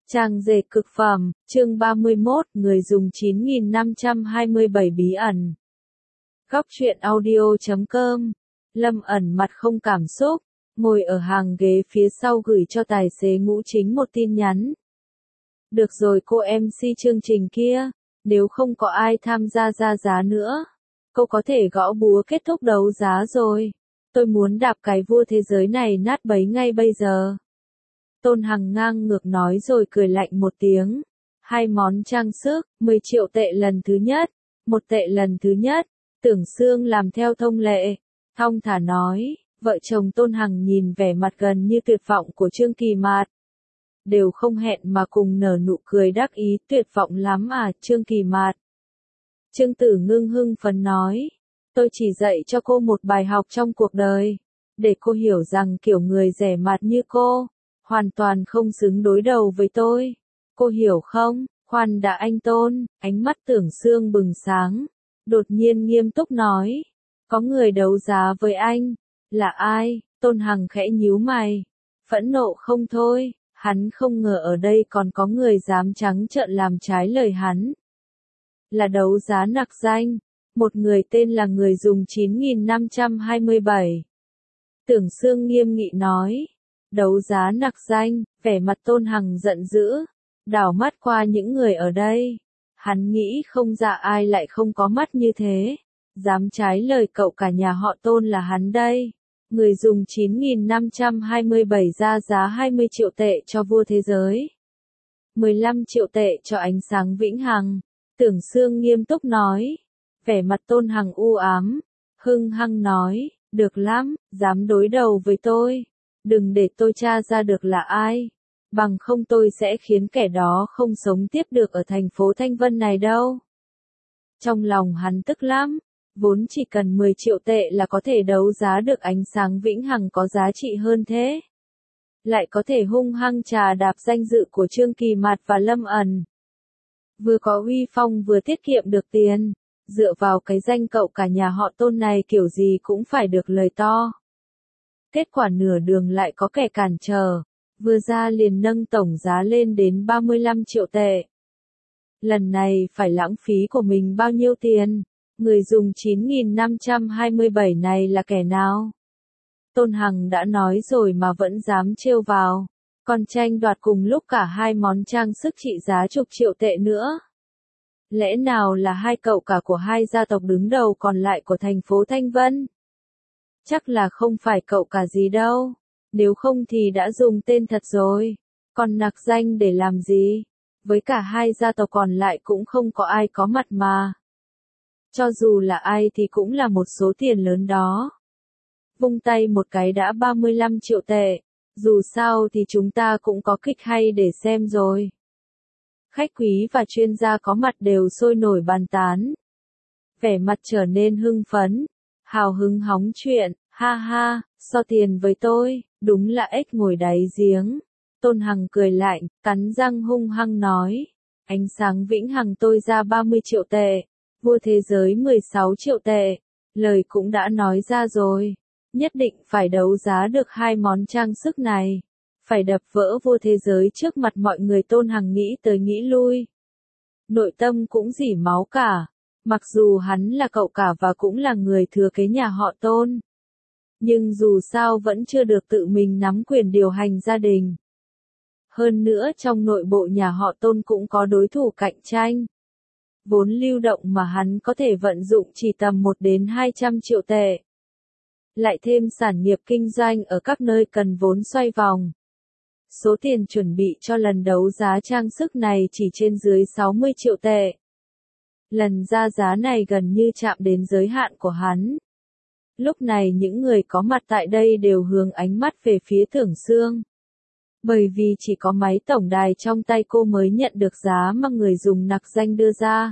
Trang dệt cực phẩm, chương 31, người dùng 9527 bí ẩn. Góc truyện audio.com. Lâm ẩn mặt không cảm xúc, ngồi ở hàng ghế phía sau gửi cho tài xế Ngũ Chính một tin nhắn. Được rồi cô MC chương trình kia, nếu không có ai tham gia ra giá nữa, cô có thể gõ búa kết thúc đấu giá rồi. Tôi muốn đạp cái vua thế giới này nát bấy ngay bây giờ. Tôn Hằng ngang ngược nói rồi cười lạnh một tiếng. 2 món trang sức, 10 triệu tệ lần thứ nhất, 1 tệ lần thứ nhất. Tưởng Sương làm theo thông lệ, thong thả nói. Vợ chồng Tôn Hằng nhìn vẻ mặt gần như tuyệt vọng của Trương Kỳ Mạt, đều không hẹn mà cùng nở nụ cười đắc ý. Tuyệt vọng lắm à Trương Kỳ Mạt? Trương Tử Ngưng hưng phấn nói. Tôi chỉ dạy cho cô một bài học trong cuộc đời, để cô hiểu rằng kiểu người rẻ mạt như cô hoàn toàn không xứng đối đầu với tôi. Cô hiểu không? Khoan đã anh Tôn. Ánh mắt Tưởng Sương bừng sáng, đột nhiên nghiêm túc nói. Có người đấu giá với anh. Là ai? Tôn Hằng khẽ nhíu mày, phẫn nộ không thôi. Hắn không ngờ ở đây còn có người dám trắng trợn làm trái lời hắn. Là đấu giá nặc danh, một người tên là người dùng 9527. Tưởng Sương nghiêm nghị nói. Đấu giá nặc danh, vẻ mặt Tôn Hằng giận dữ, đảo mắt qua những người ở đây. Hắn nghĩ không ra ai lại không có mắt như thế, dám trái lời cậu cả nhà họ Tôn là hắn đây. Người dùng 9527 ra giá 20 triệu tệ cho vua thế giới, 15 triệu tệ cho ánh sáng vĩnh hằng. Tưởng Sương nghiêm túc nói. Vẻ mặt Tôn Hằng u ám, hưng hăng nói. Được lắm, dám đối đầu với tôi, đừng để tôi tra ra được là ai, bằng không tôi sẽ khiến kẻ đó không sống tiếp được ở thành phố Thanh Vân này đâu. Trong lòng hắn tức lắm, vốn chỉ cần 10 triệu tệ là có thể đấu giá được ánh sáng vĩnh hằng có giá trị hơn thế. Lại có thể hung hăng trà đạp danh dự của Trương Kỳ Mạt và Lâm ẩn. Vừa có uy phong vừa tiết kiệm được tiền, dựa vào cái danh cậu cả nhà họ Tôn này kiểu gì cũng phải được lời to. Kết quả nửa đường lại có kẻ cản trở, vừa ra liền nâng tổng giá lên đến 35 triệu tệ. Lần này phải lãng phí của mình bao nhiêu tiền? Người dùng 9527 này là kẻ nào? Tôn Hằng đã nói rồi mà vẫn dám trêu vào, còn tranh đoạt cùng lúc cả 2 món trang sức trị giá chục triệu tệ nữa. Lẽ nào là hai cậu cả của hai gia tộc đứng đầu còn lại của thành phố Thanh Vân? Chắc là không phải cậu cả gì đâu, nếu không thì đã dùng tên thật rồi, còn nặc danh để làm gì? Với cả hai gia tộc còn lại cũng không có ai có mặt mà. Cho dù là ai thì cũng là một số tiền lớn đó. Vung tay một cái đã 35 triệu tệ, dù sao thì chúng ta cũng có kịch hay để xem rồi. Khách quý và chuyên gia có mặt đều sôi nổi bàn tán. Vẻ mặt trở nên hưng phấn, hào hứng hóng chuyện. Ha ha, so tiền với tôi, đúng là ếch ngồi đáy giếng. Tôn Hằng cười lạnh, cắn răng hung hăng nói. Ánh sáng vĩnh hằng tôi ra 30 triệu tệ, vua thế giới 16 triệu tệ. Lời cũng đã nói ra rồi, nhất định phải đấu giá được 2 món trang sức này. Phải đập vỡ vua thế giới trước mặt mọi người. Tôn Hằng nghĩ tới nghĩ lui, nội tâm cũng rỉ máu cả. Mặc dù hắn là cậu cả và cũng là người thừa kế nhà họ Tôn, nhưng dù sao vẫn chưa được tự mình nắm quyền điều hành gia đình. Hơn nữa trong nội bộ nhà họ Tôn cũng có đối thủ cạnh tranh. Vốn lưu động mà hắn có thể vận dụng chỉ tầm 1 đến 200 triệu tệ. Lại thêm sản nghiệp kinh doanh ở các nơi cần vốn xoay vòng. Số tiền chuẩn bị cho lần đấu giá trang sức này chỉ trên dưới 60 triệu tệ. Lần ra giá này gần như chạm đến giới hạn của hắn. Lúc này những người có mặt tại đây đều hướng ánh mắt về phía Tưởng Sương. Bởi vì chỉ có máy tổng đài trong tay cô mới nhận được giá mà người dùng nặc danh đưa ra.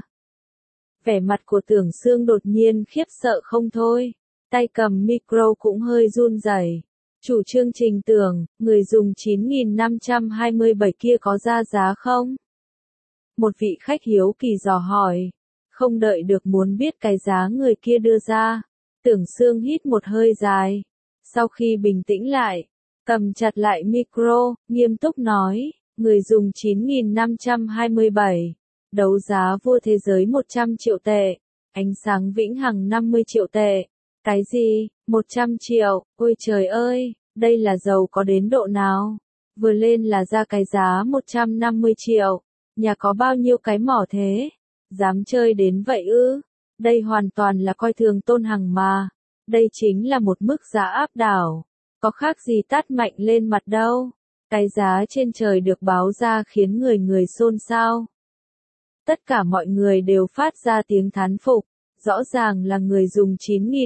Vẻ mặt của Tưởng Sương đột nhiên khiếp sợ không thôi. Tay cầm micro cũng hơi run rẩy. Chủ chương trình Tưởng, người dùng 9527 kia có ra giá không? Một vị khách hiếu kỳ dò hỏi. Không đợi được muốn biết cái giá người kia đưa ra, Tưởng Sương hít một hơi dài. Sau khi bình tĩnh lại, cầm chặt lại micro, nghiêm túc nói. Người dùng 9.527. Đấu giá vua thế giới 100 triệu tệ. Ánh sáng vĩnh hằng 50 triệu tệ. Cái gì? 100 triệu, ôi trời ơi, đây là giàu có đến độ nào? Vừa lên là ra cái giá 150 triệu. Nhà có bao nhiêu cái mỏ thế? Dám chơi đến vậy ư? Đây hoàn toàn là coi thường Tôn Hằng mà. Đây chính là một mức giá áp đảo. Có khác gì tát mạnh lên mặt đâu. Cái giá trên trời được báo ra khiến người người xôn xao. Tất cả mọi người đều phát ra tiếng thán phục. Rõ ràng là người dùng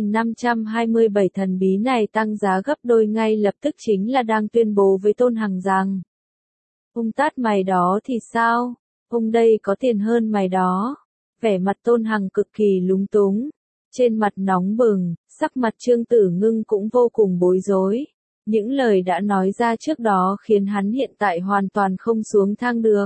9.527 thần bí này tăng giá gấp đôi ngay lập tức chính là đang tuyên bố với Tôn Hằng rằng: ông tát mày đó thì sao? Ông đây có tiền hơn mày đó. Vẻ mặt Tôn Hằng cực kỳ lúng túng. Trên mặt nóng bừng, sắc mặt Trương Tử Ngưng cũng vô cùng bối rối. Những lời đã nói ra trước đó khiến hắn hiện tại hoàn toàn không xuống thang được.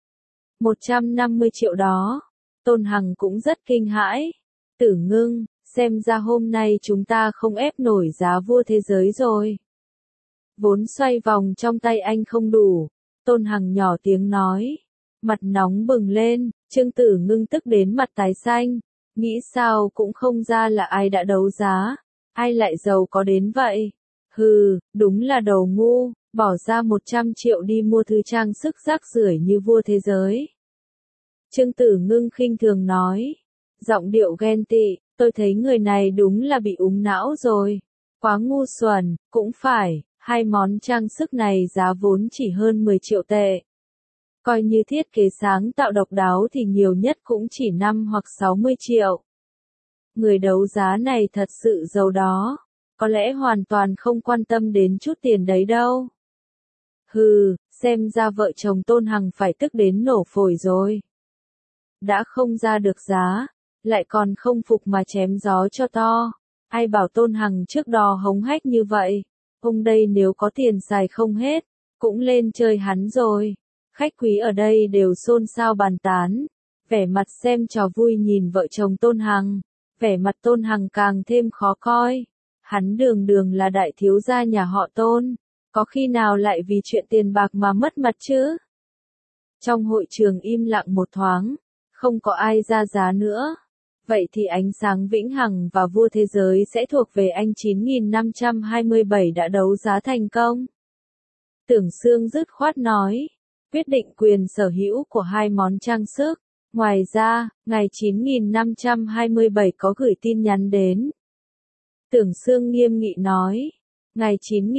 150 triệu đó. Tôn Hằng cũng rất kinh hãi. Tử Ngưng, xem ra hôm nay chúng ta không ép nổi giá vua thế giới rồi. Vốn xoay vòng trong tay anh không đủ. Tôn Hằng nhỏ tiếng nói. Mặt nóng bừng lên, Trương Tử Ngưng tức đến mặt tái xanh. Nghĩ sao cũng không ra là ai đã đấu giá. Ai lại giàu có đến vậy? Hừ, đúng là đầu ngu, bỏ ra 100 triệu đi mua thứ trang sức rác rưởi như vua thế giới. Trương Tử Ngưng khinh thường nói. Giọng điệu ghen tị, tôi thấy người này đúng là bị úng não rồi. Quá ngu xuẩn, cũng phải, hai món trang sức này giá vốn chỉ hơn 10 triệu tệ. Coi như thiết kế sáng tạo độc đáo thì nhiều nhất cũng chỉ 5 hoặc 60 triệu. Người đấu giá này thật sự giàu đó. Có lẽ hoàn toàn không quan tâm đến chút tiền đấy đâu. Hừ, xem ra vợ chồng Tôn Hằng phải tức đến nổ phổi rồi. Đã không ra được giá, lại còn không phục mà chém gió cho to. Ai bảo Tôn Hằng trước đó hống hách như vậy. Ông đây nếu có tiền xài không hết, cũng lên chơi hắn rồi. Khách quý ở đây đều xôn xao bàn tán. Vẻ mặt xem trò vui nhìn vợ chồng Tôn Hằng. Vẻ mặt Tôn Hằng càng thêm khó coi. Hắn đường đường là đại thiếu gia nhà họ Tôn. Có khi nào lại vì chuyện tiền bạc mà mất mặt chứ? Trong hội trường im lặng một thoáng. Không có ai ra giá nữa. Vậy thì ánh sáng vĩnh hằng và vua thế giới sẽ thuộc về anh 9.527 đã đấu giá thành công. Tưởng Sương dứt khoát nói. Quyết định quyền sở hữu của hai món trang sức. Ngoài ra, ngày 9.527 có gửi tin nhắn đến. Tưởng Sương nghiêm nghị nói. Ngày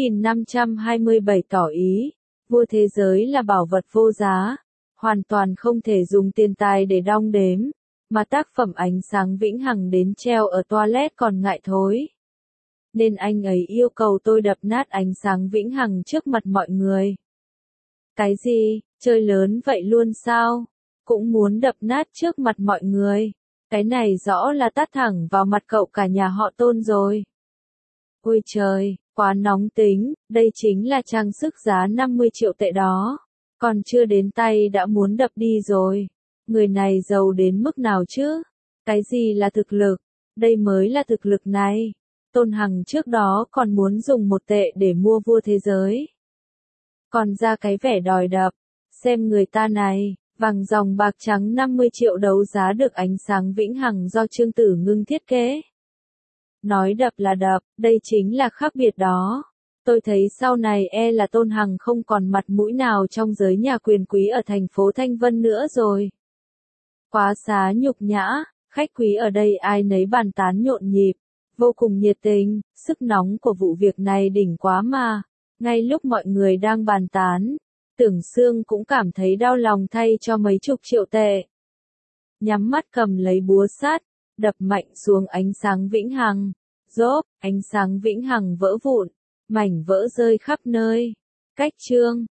9.527 tỏ ý. Vua thế giới là bảo vật vô giá. Hoàn toàn không thể dùng tiền tài để đong đếm. Mà tác phẩm ánh sáng vĩnh hằng đến treo ở toilet còn ngại thối. Nên anh ấy yêu cầu tôi đập nát ánh sáng vĩnh hằng trước mặt mọi người. Cái gì, chơi lớn vậy luôn sao? Cũng muốn đập nát trước mặt mọi người. Cái này rõ là tát thẳng vào mặt cậu cả nhà họ Tôn rồi. Ôi trời, quá nóng tính, đây chính là trang sức giá 50 triệu tệ đó. Còn chưa đến tay đã muốn đập đi rồi. Người này giàu đến mức nào chứ? Cái gì là thực lực? Đây mới là thực lực này. Tôn Hằng trước đó còn muốn dùng 1 tệ để mua vua thế giới. Còn ra cái vẻ đòi đập. Xem người ta này, vàng dòng bạc trắng 50 triệu đấu giá được ánh sáng vĩnh hằng do Trương Tử Ngưng thiết kế. Nói đập là đập, đây chính là khác biệt đó. Tôi thấy sau này là Tôn Hằng không còn mặt mũi nào trong giới nhà quyền quý ở thành phố Thanh Vân nữa rồi. Quá xá nhục nhã, khách quý ở đây ai nấy bàn tán nhộn nhịp, vô cùng nhiệt tình, sức nóng của vụ việc này đỉnh quá mà. Ngay lúc mọi người đang bàn tán, Tưởng Sương cũng cảm thấy đau lòng thay cho mấy chục triệu tệ. Nhắm mắt cầm lấy búa sắt, đập mạnh xuống ánh sáng vĩnh hằng. Rốp, ánh sáng vĩnh hằng vỡ vụn, mảnh vỡ rơi khắp nơi. Cách chương